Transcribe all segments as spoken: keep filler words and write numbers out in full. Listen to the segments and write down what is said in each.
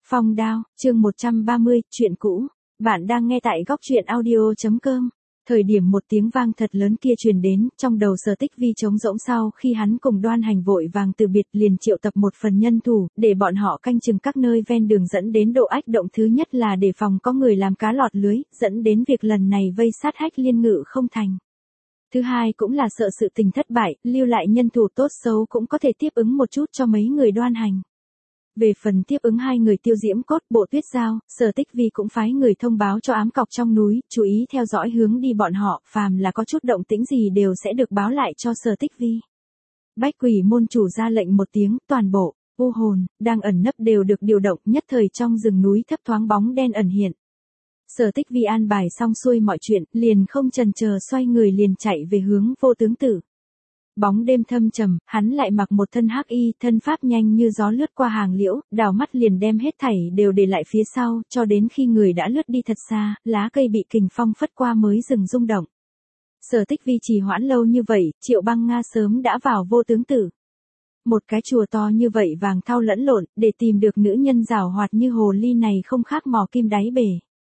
Phong đao, chương một trăm ba mươi, chuyện cũ. Bạn đang nghe tại góc truyện audio.com. Thời điểm một tiếng vang thật lớn kia truyền đến, trong đầu Sở Tích Vi trống rỗng sau khi hắn cùng Đoan Hành vội vàng từ biệt liền triệu tập một phần nhân thủ, để bọn họ canh chừng các nơi ven đường dẫn đến độ ách động. Thứ nhất là để phòng có người làm cá lọt lưới, dẫn đến việc lần này vây sát Hách Liên Ngự không thành. Thứ hai cũng là sợ sự tình thất bại, lưu lại nhân thủ tốt xấu cũng có thể tiếp ứng một chút cho mấy người Đoan Hành. Về phần tiếp ứng hai người Tiêu Diễm Cốt, Bộ Tuyết Giao, Sở Tích Vi cũng phái người thông báo cho ám cọc trong núi, chú ý theo dõi hướng đi bọn họ, phàm là có chút động tĩnh gì đều sẽ được báo lại cho Sở Tích Vi. Bách Quỷ môn chủ ra lệnh một tiếng, toàn bộ u hồn đang ẩn nấp đều được điều động, nhất thời trong rừng núi thấp thoáng bóng đen ẩn hiện. Sở Tích Vi an bài xong xuôi mọi chuyện, liền không chần chờ xoay người liền chạy về hướng Vô Tướng Tử. Bóng đêm thâm trầm, hắn lại mặc một thân hắc y, thân pháp nhanh như gió lướt qua hàng liễu, đảo mắt liền đem hết thảy đều để lại phía sau, cho đến khi người đã lướt đi thật xa, lá cây bị kình phong phất qua mới dừng rung động. Sở Tích Vi trì hoãn lâu như vậy, Triệu Băng Nga sớm đã vào Vô Tướng Tử. Một cái chùa to như vậy vàng thau lẫn lộn, để tìm được nữ nhân giàu hoạt như hồ ly này không khác mò kim đáy bể.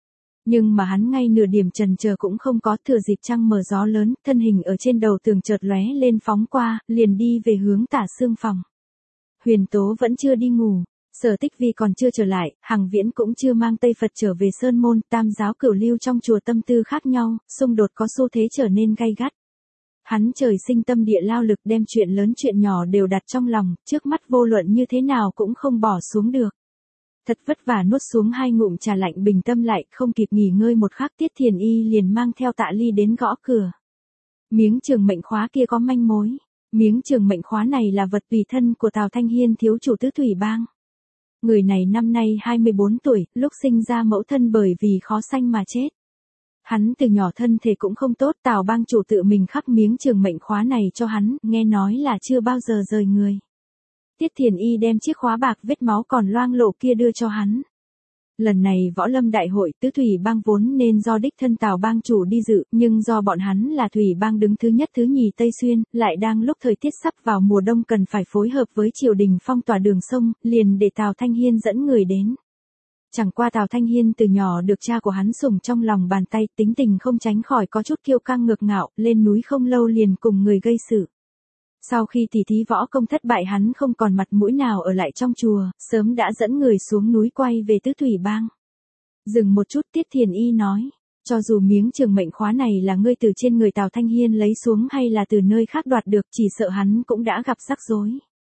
Nhưng mà hắn ngay nửa điểm chần chờ cũng không có, thừa dịp trăng mờ gió lớn, thân hình ở trên đầu tường chợt lóe lên phóng qua, liền đi về hướng Tả Xương phòng. Huyền Tố vẫn chưa đi ngủ, Sở Tích Vi còn chưa trở lại, Hằng Viễn cũng chưa mang Tây Phật trở về Sơn Môn, tam giáo cửu lưu trong chùa tâm tư khác nhau, xung đột có xu thế trở nên gay gắt. Hắn trời sinh tâm địa lao lực, đem chuyện lớn chuyện nhỏ đều đặt trong lòng, trước mắt vô luận như thế nào cũng không bỏ xuống được. Thật vất vả nuốt xuống hai ngụm trà lạnh bình tâm lại, không kịp nghỉ ngơi một khắc, Tiết Thiền Y liền mang theo Tạ Ly đến gõ cửa. Miếng trường mệnh khóa kia có manh mối. Miếng trường mệnh khóa này là vật tùy thân của Tào Thanh Hiên, thiếu chủ Tứ Thủy Bang. Người này năm nay hai mươi bốn tuổi, lúc sinh ra mẫu thân bởi vì khó sanh mà chết. Hắn từ nhỏ thân thể cũng không tốt, Tào bang chủ tự mình khắc miếng trường mệnh khóa này cho hắn, nghe nói là chưa bao giờ rời người. Tiết Thiền Y đem chiếc khóa bạc vết máu còn loang lổ kia đưa cho hắn. Lần này võ lâm đại hội, Tứ Thủy Bang vốn nên do đích thân Tào bang chủ đi dự, nhưng do bọn hắn là Thủy Bang đứng thứ nhất thứ nhì Tây Xuyên, lại đang lúc thời tiết sắp vào mùa đông cần phải phối hợp với triều đình phong tỏa đường sông, liền để Tào Thanh Hiên dẫn người đến. Chẳng qua Tào Thanh Hiên từ nhỏ được cha của hắn sủng trong lòng bàn tay, tính tình không tránh khỏi có chút kiêu căng ngược ngạo, lên núi không lâu liền cùng người gây sự. Sau khi tỷ thí võ công thất bại, hắn không còn mặt mũi nào ở lại trong chùa, sớm đã dẫn người xuống núi quay về Tứ Thủy Bang. Dừng một chút, Tiết Thiền Y nói, cho dù miếng trường mệnh khóa này là ngươi từ trên người Tào Thanh Hiên lấy xuống hay là từ nơi khác đoạt được, chỉ sợ hắn cũng đã gặp rắc rối.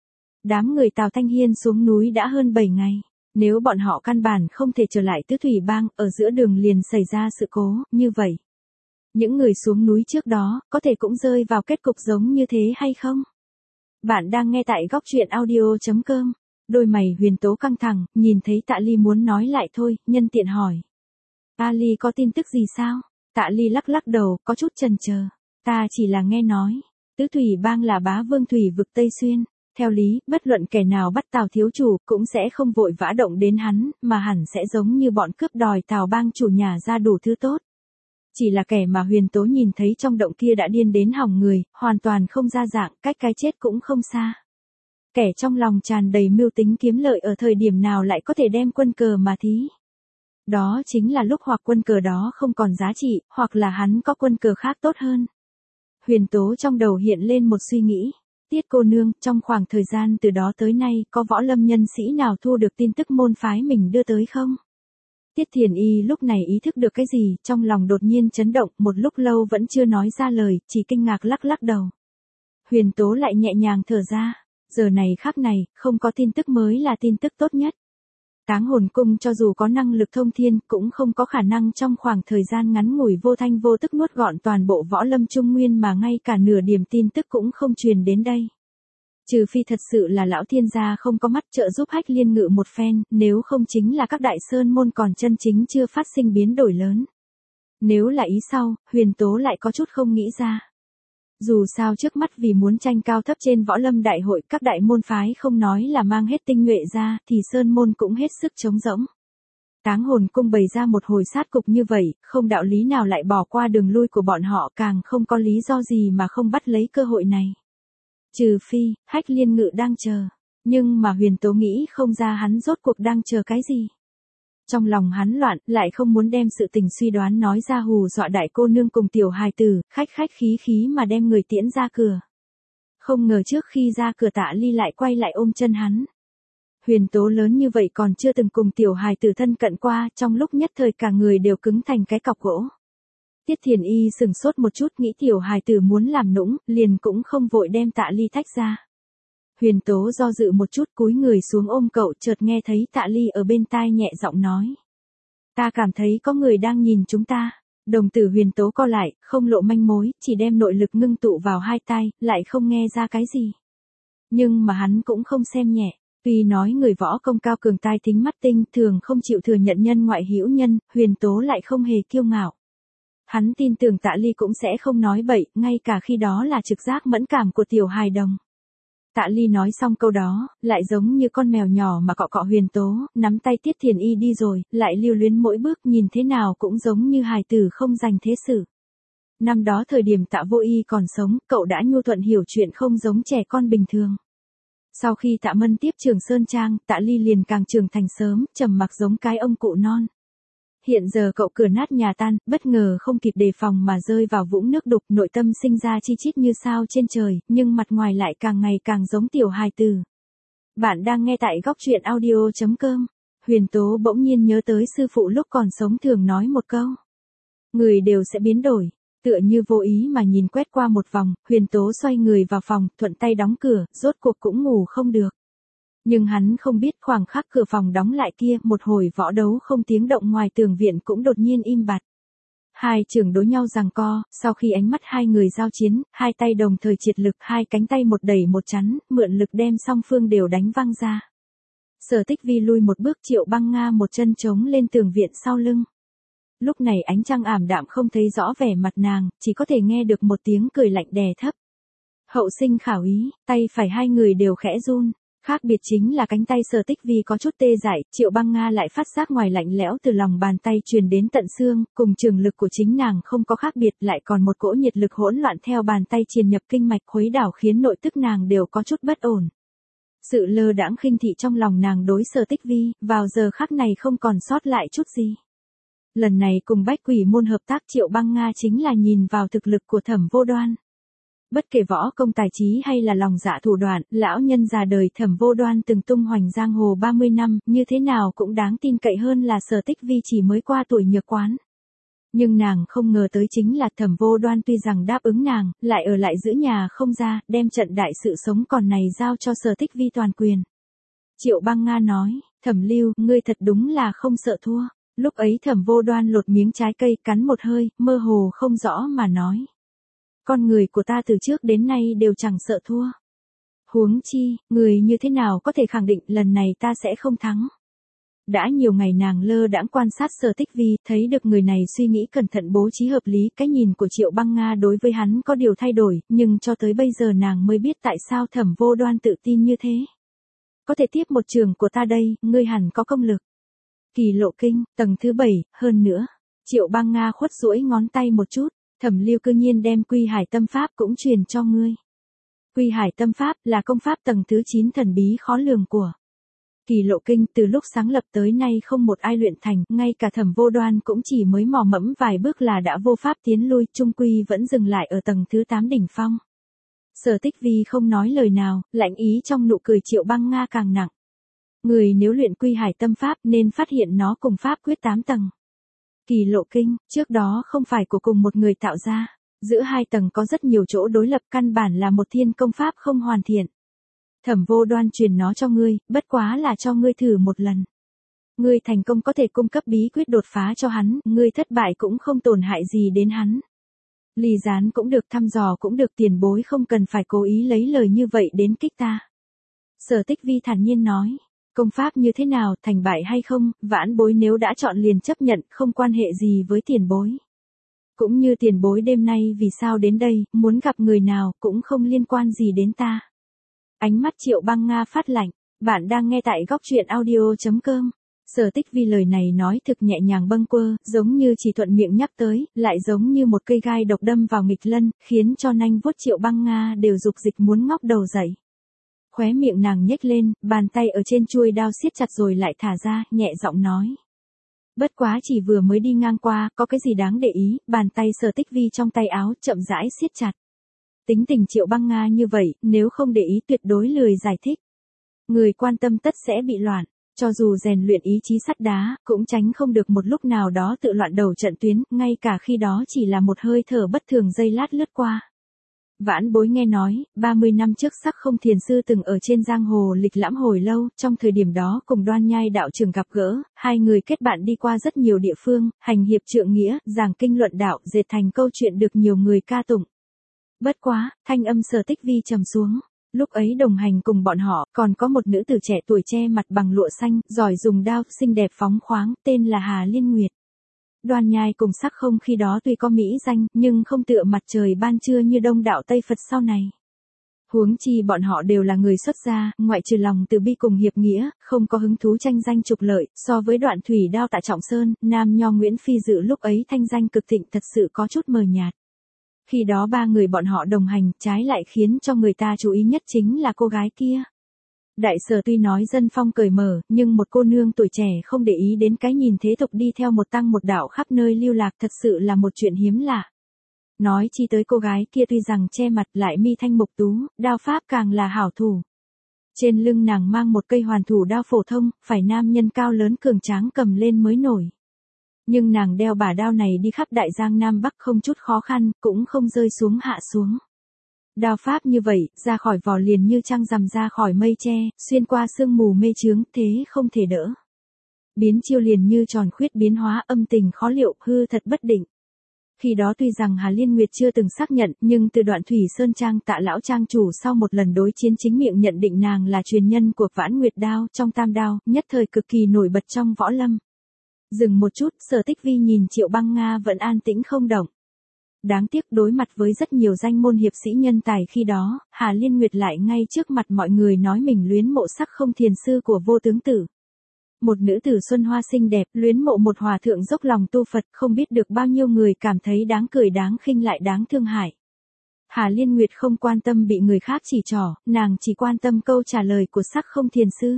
Đám người Tào Thanh Hiên xuống núi đã hơn bảy ngày, nếu bọn họ căn bản không thể trở lại Tứ Thủy Bang, ở giữa đường liền xảy ra sự cố, như vậy. Những người xuống núi trước đó, có thể cũng rơi vào kết cục giống như thế hay không? Bạn đang nghe tại góc truyện audio.com. Đôi mày Huyền Tố căng thẳng, nhìn thấy Tạ Ly muốn nói lại thôi, nhân tiện hỏi. A Ly có tin tức gì sao? Tạ Ly lắc lắc đầu, có chút chần chờ. Ta chỉ là nghe nói, Tứ Thủy Bang là bá vương thủy vực Tây Xuyên. Theo lý, bất luận kẻ nào bắt Tào thiếu chủ, cũng sẽ không vội vã động đến hắn, mà hẳn sẽ giống như bọn cướp đòi Tào bang chủ nhà ra đủ thứ tốt. Chỉ là kẻ mà Huyền Tố nhìn thấy trong động kia đã điên đến hỏng người, hoàn toàn không ra dạng, cách cái chết cũng không xa. Kẻ trong lòng tràn đầy mưu tính kiếm lợi ở thời điểm nào lại có thể đem quân cờ mà thí. Đó chính là lúc hoặc quân cờ đó không còn giá trị, hoặc là hắn có quân cờ khác tốt hơn. Huyền Tố trong đầu hiện lên một suy nghĩ. Tiết cô nương, trong khoảng thời gian từ đó tới nay, có võ lâm nhân sĩ nào thu được tin tức môn phái mình đưa tới không? Tiết Thiền Y lúc này ý thức được cái gì, trong lòng đột nhiên chấn động, một lúc lâu vẫn chưa nói ra lời, chỉ kinh ngạc lắc lắc đầu. Huyền Tố lại nhẹ nhàng thở ra, giờ này khắc này, không có tin tức mới là tin tức tốt nhất. Táng Hồn Cung cho dù có năng lực thông thiên, cũng không có khả năng trong khoảng thời gian ngắn ngủi vô thanh vô tức nuốt gọn toàn bộ võ lâm Trung Nguyên, mà ngay cả nửa điểm tin tức cũng không truyền đến đây. Trừ phi thật sự là lão thiên gia không có mắt trợ giúp Hách Liên Ngự một phen, nếu không chính là các đại sơn môn còn chân chính chưa phát sinh biến đổi lớn. Nếu là ý sau, Huyền Tố lại có chút không nghĩ ra. Dù sao trước mắt vì muốn tranh cao thấp trên võ lâm đại hội, các đại môn phái không nói là mang hết tinh nhuệ ra, thì sơn môn cũng hết sức trống rỗng. Táng Hồn Cung bày ra một hồi sát cục như vậy, không đạo lý nào lại bỏ qua đường lui của bọn họ, càng không có lý do gì mà không bắt lấy cơ hội này. Trừ phi, Hách Liên Ngự đang chờ. Nhưng mà Huyền Tố nghĩ không ra hắn rốt cuộc đang chờ cái gì. Trong lòng hắn loạn, lại không muốn đem sự tình suy đoán nói ra hù dọa đại cô nương cùng tiểu hài tử, khách khách khí khí mà đem người tiễn ra cửa. Không ngờ trước khi ra cửa Tạ Ly lại quay lại ôm chân hắn. Huyền Tố lớn như vậy còn chưa từng cùng tiểu hài tử thân cận qua, trong lúc nhất thời cả người đều cứng thành cái cọc gỗ. Tiết Thiền Y sừng sốt một chút nghĩ tiểu hài tử muốn làm nũng, liền cũng không vội đem Tạ Ly tách ra. Huyền Tố do dự một chút cúi người xuống ôm cậu, chợt nghe thấy Tạ Ly ở bên tai nhẹ giọng nói. Ta cảm thấy có người đang nhìn chúng ta. Đồng tử Huyền Tố co lại, không lộ manh mối, chỉ đem nội lực ngưng tụ vào hai tay, lại không nghe ra cái gì. Nhưng mà hắn cũng không xem nhẹ. Tuy nói người võ công cao cường tai thính mắt tinh thường không chịu thừa nhận nhân ngoại hữu nhân, Huyền Tố lại không hề kiêu ngạo. Hắn tin tưởng Tạ Ly cũng sẽ không nói bậy, ngay cả khi đó là trực giác mẫn cảm của tiểu hài đồng. Tạ Ly nói xong câu đó, lại giống như con mèo nhỏ mà cọ cọ Huyền Tố, nắm tay Tiết Thiền Y đi rồi, lại lưu luyến mỗi bước nhìn thế nào cũng giống như hài tử không dành thế sự. Năm đó thời điểm Tạ Vô Y còn sống, cậu đã nhu thuận hiểu chuyện không giống trẻ con bình thường. Sau khi Tạ Mân tiếp Trường Sơn Trang, Tạ Ly liền càng trưởng thành sớm, trầm mặc giống cái ông cụ non. Hiện giờ cậu cửa nát nhà tan, bất ngờ không kịp đề phòng mà rơi vào vũng nước đục, nội tâm sinh ra chi chít như sao trên trời, nhưng mặt ngoài lại càng ngày càng giống tiểu hài tử. Bạn đang nghe tại góc truyện audio chấm com. Huyền Tố bỗng nhiên nhớ tới sư phụ lúc còn sống thường nói một câu. Người đều sẽ biến đổi. Tựa như vô ý mà nhìn quét qua một vòng, Huyền Tố xoay người vào phòng, thuận tay đóng cửa, rốt cuộc cũng ngủ không được. Nhưng hắn không biết khoảng khắc cửa phòng đóng lại kia, một hồi võ đấu không tiếng động ngoài tường viện cũng đột nhiên im bặt. Hai trưởng đối nhau giằng co, sau khi ánh mắt hai người giao chiến, hai tay đồng thời triệt lực, hai cánh tay một đẩy một chắn, mượn lực đem song phương đều đánh văng ra. Sở Tích Vi lui một bước, Triệu Băng Nga một chân chống lên tường viện sau lưng. Lúc này ánh trăng ảm đạm không thấy rõ vẻ mặt nàng, chỉ có thể nghe được một tiếng cười lạnh đè thấp. Hậu sinh khảo ý, tay phải hai người đều khẽ run. Khác biệt chính là cánh tay Sở Tích Vi có chút tê dại, Triệu Băng Nga lại phát giác ngoài lạnh lẽo từ lòng bàn tay truyền đến tận xương, cùng trường lực của chính nàng không có khác biệt, lại còn một cỗ nhiệt lực hỗn loạn theo bàn tay truyền nhập kinh mạch khuấy đảo khiến nội tức nàng đều có chút bất ổn. Sự lơ đãng khinh thị trong lòng nàng đối Sở Tích Vi, vào giờ khắc này không còn sót lại chút gì. Lần này cùng Bách Quỷ môn hợp tác Triệu Băng Nga chính là nhìn vào thực lực của Thẩm Vô Đoan. Bất kể võ công tài trí hay là lòng dạ thủ đoạn, lão nhân già đời Thẩm Vô Đoan từng tung hoành giang hồ ba mươi năm, như thế nào cũng đáng tin cậy hơn là Sở Tích Vi chỉ mới qua tuổi nhược quán. Nhưng nàng không ngờ tới chính là Thẩm Vô Đoan tuy rằng đáp ứng nàng, lại ở lại giữ nhà không ra, đem trận đại sự sống còn này giao cho Sở Tích Vi toàn quyền. Triệu Băng Nga nói, Thẩm Lưu, ngươi thật đúng là không sợ thua. Lúc ấy Thẩm Vô Đoan lột miếng trái cây cắn một hơi, mơ hồ không rõ mà nói. Con người của ta từ trước đến nay đều chẳng sợ thua. Huống chi, người như thế nào có thể khẳng định lần này ta sẽ không thắng. Đã nhiều ngày nàng lơ đãng quan sát Sở Tích Vi, thấy được người này suy nghĩ cẩn thận bố trí hợp lý, cái nhìn của Triệu Băng Nga đối với hắn có điều thay đổi, nhưng cho tới bây giờ nàng mới biết tại sao Thẩm Vô Đoan tự tin như thế. Có thể tiếp một trường của ta đây, ngươi hẳn có công lực. Kỳ Lộ Kinh, tầng thứ bảy, hơn nữa. Triệu Băng Nga khuất duỗi ngón tay một chút, Thẩm Lưu cư nhiên đem Quy Hải Tâm Pháp cũng truyền cho ngươi. Quy Hải Tâm Pháp là công pháp tầng thứ chín thần bí khó lường của Kỳ Lộ Kinh, từ lúc sáng lập tới nay không một ai luyện thành, ngay cả Thẩm Vô Đoan cũng chỉ mới mò mẫm vài bước là đã vô pháp tiến lui, chung quy vẫn dừng lại ở tầng thứ tám đỉnh phong. Sở Tích Vi không nói lời nào, lạnh ý trong nụ cười Triệu Băng Nga càng nặng. Người nếu luyện Quy Hải Tâm Pháp nên phát hiện nó cùng pháp quyết tám tầng. Kỳ Lộ Kinh, trước đó không phải của cùng một người tạo ra. Giữa hai tầng có rất nhiều chỗ đối lập, căn bản là một thiên công pháp không hoàn thiện. Thẩm Vô Đoan truyền nó cho ngươi, bất quá là cho ngươi thử một lần. Ngươi thành công có thể cung cấp bí quyết đột phá cho hắn, ngươi thất bại cũng không tổn hại gì đến hắn. Ly gián cũng được, thăm dò cũng được, tiền bối không cần phải cố ý lấy lời như vậy đến kích ta. Sở Tích Vi thản nhiên nói. Công pháp như thế nào, thành bại hay không, vãn bối nếu đã chọn liền chấp nhận, không quan hệ gì với tiền bối. Cũng như tiền bối đêm nay vì sao đến đây, muốn gặp người nào, cũng không liên quan gì đến ta. Ánh mắt Triệu Băng Nga phát lạnh, bạn đang nghe tại góc truyện audio chấm com. Sở Tích Vi lời này nói thực nhẹ nhàng bâng quơ, giống như chỉ thuận miệng nhắc tới, lại giống như một cây gai độc đâm vào nghịch lân, khiến cho nanh vuốt Triệu Băng Nga đều dục dịch muốn ngóc đầu dậy. Khóe miệng nàng nhếch lên, bàn tay ở trên chuôi đao siết chặt rồi lại thả ra, nhẹ giọng nói. Bất quá chỉ vừa mới đi ngang qua, có cái gì đáng để ý, bàn tay Sở Tích Vi trong tay áo, chậm rãi siết chặt. Tính tình Triệu Băng Nga như vậy, nếu không để ý tuyệt đối lười giải thích. Người quan tâm tất sẽ bị loạn, cho dù rèn luyện ý chí sắt đá, cũng tránh không được một lúc nào đó tự loạn đầu trận tuyến, ngay cả khi đó chỉ là một hơi thở bất thường giây lát lướt qua. Vãn Bối nghe nói, ba mươi năm trước Sắc Không Thiền Sư từng ở trên giang hồ lịch lãm hồi lâu, trong thời điểm đó cùng Đoan Nhai đạo trưởng gặp gỡ, hai người kết bạn đi qua rất nhiều địa phương, hành hiệp trượng nghĩa, giảng kinh luận đạo, dệt thành câu chuyện được nhiều người ca tụng. Bất quá, thanh âm Sở Tích Vi trầm xuống. Lúc ấy đồng hành cùng bọn họ, còn có một nữ tử trẻ tuổi che mặt bằng lụa xanh, giỏi dùng đao, xinh đẹp phóng khoáng, tên là Hà Liên Nguyệt. Đoan Nhai cùng Sắc Không khi đó tuy có mỹ danh, nhưng không tựa mặt trời ban trưa như đông đạo Tây Phật sau này. Huống chi bọn họ đều là người xuất gia, ngoại trừ lòng từ bi cùng hiệp nghĩa, không có hứng thú tranh danh trục lợi, so với Đoạn Thủy Đao tại Trọng Sơn, Nam Nho Nguyễn Phi Dự lúc ấy thanh danh cực thịnh thật sự có chút mờ nhạt. Khi đó ba người bọn họ đồng hành, trái lại khiến cho người ta chú ý nhất chính là cô gái kia. Đại Sở tuy nói dân phong cởi mở, nhưng một cô nương tuổi trẻ không để ý đến cái nhìn thế tục đi theo một tăng một đạo khắp nơi lưu lạc thật sự là một chuyện hiếm lạ. Nói chi tới cô gái kia tuy rằng che mặt lại mi thanh mục tú, đao pháp càng là hảo thủ. Trên lưng nàng mang một cây hoàn thủ đao phổ thông, phải nam nhân cao lớn cường tráng cầm lên mới nổi. Nhưng nàng đeo bả đao này đi khắp đại giang Nam Bắc không chút khó khăn, cũng không rơi xuống hạ xuống. Đao pháp như vậy, ra khỏi vỏ liền như trăng rằm ra khỏi mây che, xuyên qua sương mù mê chướng, thế không thể đỡ. Biến chiêu liền như tròn khuyết biến hóa, âm tình khó liệu, hư thật bất định. Khi đó tuy rằng Hà Liên Nguyệt chưa từng xác nhận, nhưng từ Đoạn Thủy Sơn Trang Tạ lão trang chủ sau một lần đối chiến chính miệng nhận định nàng là truyền nhân của Vãn Nguyệt đao trong Tam đao, nhất thời cực kỳ nổi bật trong võ lâm. Dừng một chút, Sở Tích Vi nhìn Triệu Băng Nga vẫn an tĩnh không động. Đáng tiếc đối mặt với rất nhiều danh môn hiệp sĩ nhân tài khi đó, Hà Liên Nguyệt lại ngay trước mặt mọi người nói mình luyến mộ Sắc Không Thiền Sư của Vô Tướng Tử. Một nữ tử xuân hoa xinh đẹp, luyến mộ một hòa thượng dốc lòng tu Phật, không biết được bao nhiêu người cảm thấy đáng cười đáng khinh lại đáng thương hại. Hà Liên Nguyệt không quan tâm bị người khác chỉ trỏ, nàng chỉ quan tâm câu trả lời của Sắc Không Thiền Sư.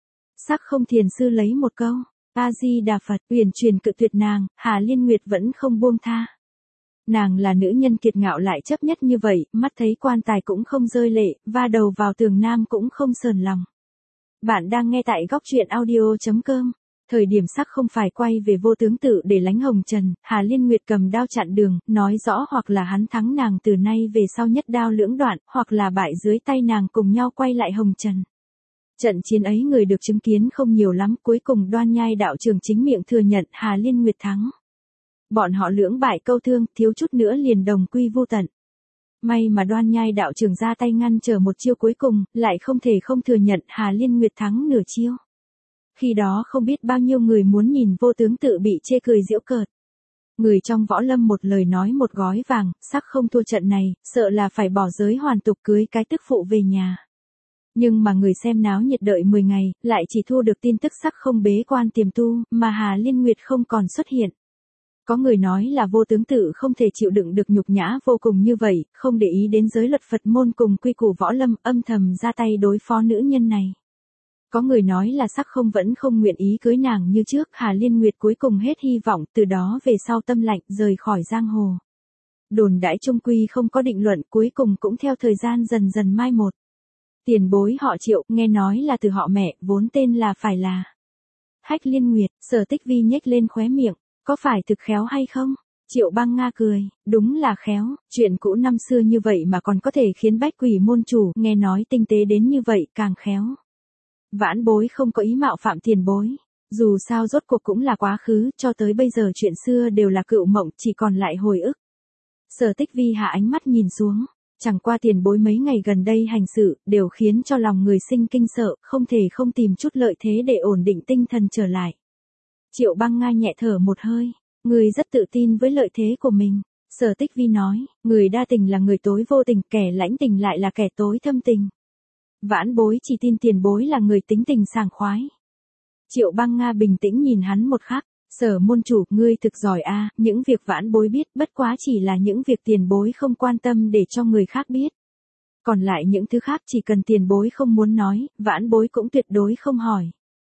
Sắc Không Thiền Sư lấy một câu, A-di-đà Phật, uyển chuyển cự tuyệt nàng, Hà Liên Nguyệt vẫn không buông tha. Nàng là nữ nhân kiệt ngạo lại chấp nhất như vậy, mắt thấy quan tài cũng không rơi lệ, va đầu vào tường nam cũng không sờn lòng. Bạn đang nghe tại góc truyện audio chấm com. Thời điểm Sắc không phải quay về Vô Tướng Tử để lánh hồng trần, Hà Liên Nguyệt cầm đao chặn đường, nói rõ hoặc là hắn thắng nàng từ nay về sau nhất đao lưỡng đoạn, hoặc là bại dưới tay nàng cùng nhau quay lại hồng trần. Trận chiến ấy người được chứng kiến không nhiều lắm, cuối cùng Đoan Nhai đạo trưởng chính miệng thừa nhận Hà Liên Nguyệt thắng. Bọn họ lưỡng bại câu thương, thiếu chút nữa liền đồng quy vu tận. May mà Đoan Nhai đạo trưởng ra tay ngăn trở một chiêu cuối cùng, lại không thể không thừa nhận Hà Liên Nguyệt thắng nửa chiêu. Khi đó không biết bao nhiêu người muốn nhìn Vô Tướng Tự bị chê cười giễu cợt. Người trong võ lâm một lời nói một gói vàng, Sắc không thua trận này, sợ là phải bỏ giới hoàn tục cưới cái tức phụ về nhà. Nhưng mà người xem náo nhiệt đợi mười ngày, lại chỉ thu được tin tức Sắc không bế quan tiềm tu, mà Hà Liên Nguyệt không còn xuất hiện. Có người nói là Vô Tướng Tự không thể chịu đựng được nhục nhã vô cùng như vậy, không để ý đến giới luật Phật môn cùng quy củ võ lâm, âm thầm ra tay đối phó nữ nhân này. Có người nói là Sắc không vẫn không nguyện ý cưới nàng như trước, Hà Liên Nguyệt cuối cùng hết hy vọng, từ đó về sau tâm lạnh, rời khỏi giang hồ. Đồn đãi chung quy không có định luận, cuối cùng cũng theo thời gian dần dần mai một. Tiền bối họ Triệu, nghe nói là từ họ mẹ, vốn tên là phải là Hách Liên Nguyệt. Sở Tích Vi nhếch lên khóe miệng, có phải thực khéo hay không? Triệu Băng Nga cười, đúng là khéo, chuyện cũ năm xưa như vậy mà còn có thể khiến bách quỷ môn chủ, nghe nói tinh tế đến như vậy, càng khéo. Vãn bối không có ý mạo phạm tiền bối. Dù sao rốt cuộc cũng là quá khứ, cho tới bây giờ chuyện xưa đều là cựu mộng, chỉ còn lại hồi ức. Sở Tích Vi hạ ánh mắt nhìn xuống. Chẳng qua tiền bối mấy ngày gần đây hành sự, đều khiến cho lòng người sinh kinh sợ, không thể không tìm chút lợi thế để ổn định tinh thần trở lại. Triệu Băng Nga nhẹ thở một hơi. Người rất tự tin với lợi thế của mình. Sở Tích Vi nói, người đa tình là người tối vô tình, kẻ lãnh tình lại là kẻ tối thâm tình. Vãn bối chỉ tin tiền bối là người tính tình sảng khoái. Triệu Băng Nga bình tĩnh nhìn hắn một khắc. Sở môn chủ, ngươi thực giỏi a, những việc vãn bối biết, bất quá chỉ là những việc tiền bối không quan tâm để cho người khác biết. còn lại những thứ khác chỉ cần tiền bối không muốn nói, vãn bối cũng tuyệt đối không hỏi.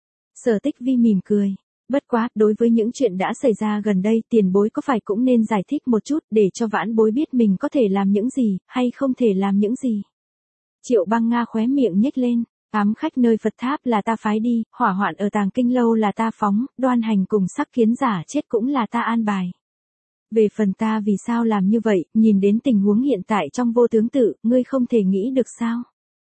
Sở Tích Vi mỉm cười. Bất quá, đối với những chuyện đã xảy ra gần đây, tiền bối có phải cũng nên giải thích một chút để cho vãn bối biết mình có thể làm những gì, hay không thể làm những gì. Triệu Băng Nga khóe miệng nhếch lên, ám khách nơi Phật tháp là ta phái đi, hỏa hoạn ở Tàng Kinh Lâu là ta phóng, Đoan Hành cùng Sắc Kiến giả chết cũng là ta an bài. Về phần ta vì sao làm như vậy, nhìn đến tình huống hiện tại trong vô tướng tự, ngươi không thể nghĩ được sao.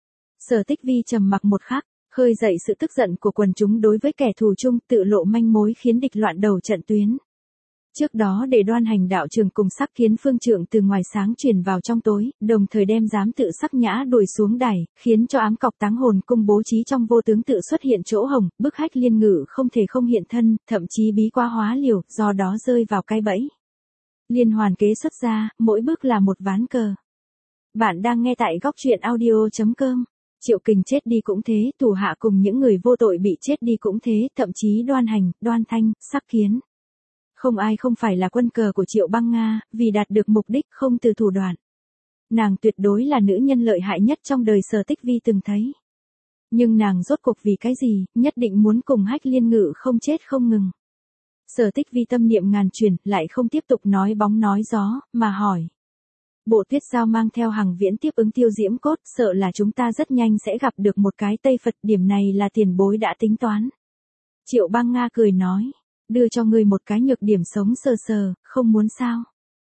Sở Tích Vi trầm mặc một khắc, khơi dậy sự tức giận của quần chúng đối với kẻ thù chung, tự lộ manh mối khiến địch loạn đầu trận tuyến. Trước đó để Đoan Hành đạo trường cùng Sắc Kiến phương trượng từ ngoài sáng truyền vào trong tối, đồng thời đem giám tự Sắc Nhã đuổi xuống đài, khiến cho ám cọc Táng Hồn cung bố trí trong vô tướng tự xuất hiện chỗ hồng, bức Hách Liên Ngự không thể không hiện thân, thậm chí bí quá hóa liều, do đó rơi vào cái bẫy. Liên hoàn kế xuất ra, mỗi bước là một ván cờ. Bạn đang nghe tại góc truyện audio chấm com. Triệu Kình chết đi cũng thế, thủ hạ cùng những người vô tội bị chết đi cũng thế, thậm chí Đoan Hành, Đoan Thanh, Sắc Kiến. Không ai không phải là quân cờ của Triệu Băng Nga, vì đạt được mục đích không từ thủ đoạn. Nàng tuyệt đối là nữ nhân lợi hại nhất trong đời Sở Tích Vi từng thấy. Nhưng nàng rốt cuộc vì cái gì, nhất định muốn cùng Hách Liên Ngự không chết không ngừng. Sở Tích Vi tâm niệm ngàn chuyển, lại không tiếp tục nói bóng nói gió, mà hỏi. Bộ Tuyết Giao mang theo Hằng Viễn tiếp ứng Tiêu Diễm Cốt, sợ là chúng ta rất nhanh sẽ gặp được một cái Tây Phật, điểm này là tiền bối đã tính toán. Triệu Băng Nga cười nói, đưa cho ngươi một cái nhược điểm sống sờ sờ, không muốn sao.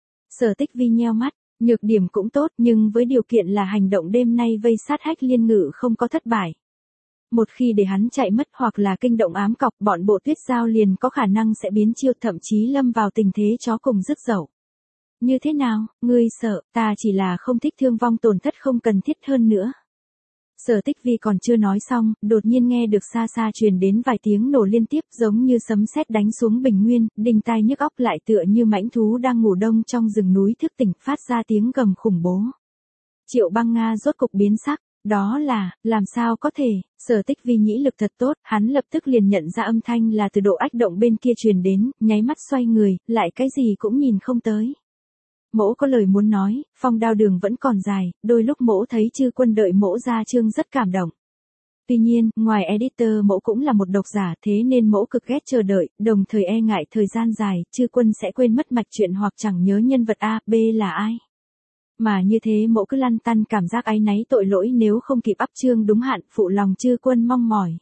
Sở Tích Vi nheo mắt, nhược điểm cũng tốt nhưng với điều kiện là hành động đêm nay vây sát Hách Liên Ngự không có thất bại. Một khi để hắn chạy mất hoặc là kinh động ám cọc, bọn Bộ Tuyết Giao liền có khả năng sẽ biến chiêu, thậm chí lâm vào tình thế chó cùng rứt dậu. Như thế nào, ngươi sợ, ta chỉ là không thích thương vong tổn thất không cần thiết hơn nữa. Sở Tích Vi còn chưa nói xong, đột nhiên nghe được xa xa truyền đến vài tiếng nổ liên tiếp giống như sấm sét đánh xuống bình nguyên, đinh tai nhức óc, lại tựa như mãnh thú đang ngủ đông trong rừng núi thức tỉnh, phát ra tiếng gầm khủng bố. Triệu Băng Nga rốt cục biến sắc, đó là, làm sao có thể, Sở Tích Vi nhĩ lực thật tốt, hắn lập tức liền nhận ra âm thanh là từ độ ách động bên kia truyền đến, nháy mắt xoay người, lại cái gì cũng nhìn không tới. Mỗ có lời muốn nói, phong đao đường vẫn còn dài, đôi lúc mỗ thấy chư quân đợi mỗ ra chương rất cảm động. Tuy nhiên, ngoài editor mỗ cũng là một độc giả, thế nên mỗ cực ghét chờ đợi, đồng thời e ngại thời gian dài, chư quân sẽ quên mất mạch chuyện hoặc chẳng nhớ nhân vật A, B là ai. Mà như thế mỗ cứ lăn tăn cảm giác áy náy tội lỗi nếu không kịp up chương đúng hạn, phụ lòng chư quân mong mỏi.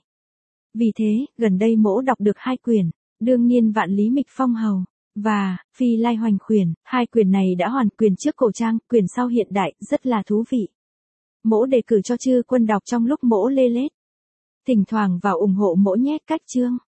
Vì thế, gần đây mỗ đọc được hai quyển, đương nhiên Vạn Lý Mịch Phong Hầu và Phi Lai Hoành Khuyển, hai quyển này đã hoàn, quyển trước cổ trang, quyển sau hiện đại, rất là thú vị. Mỗ đề cử cho chư quân đọc trong lúc mỗ lê lết. Thỉnh thoảng vào ủng hộ mỗ nhé, cách chương.